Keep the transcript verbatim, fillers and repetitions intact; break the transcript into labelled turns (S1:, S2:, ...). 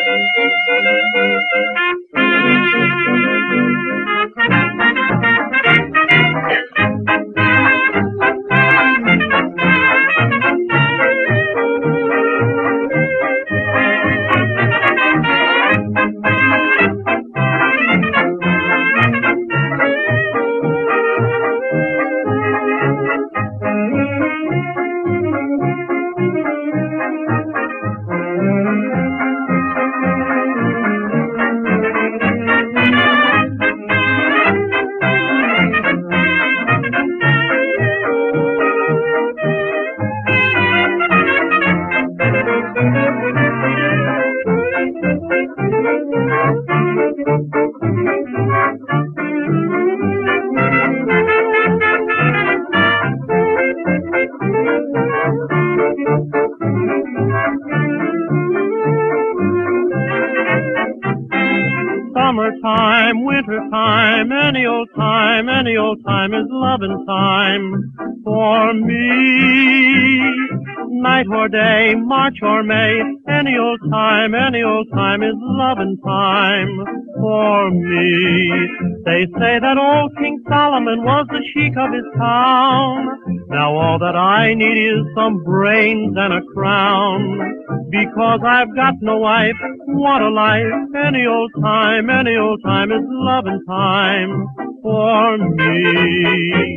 S1: Summertime, wintertime, any old time, any old time is loving time for me. Night or day, March or May, any old time, any old time is loving time for me. They say that old King Solomon was the sheik of his town. Now all that I need is some brains and a crown. Because I've got no wife, what a life, any old time, any old time is loving time for me.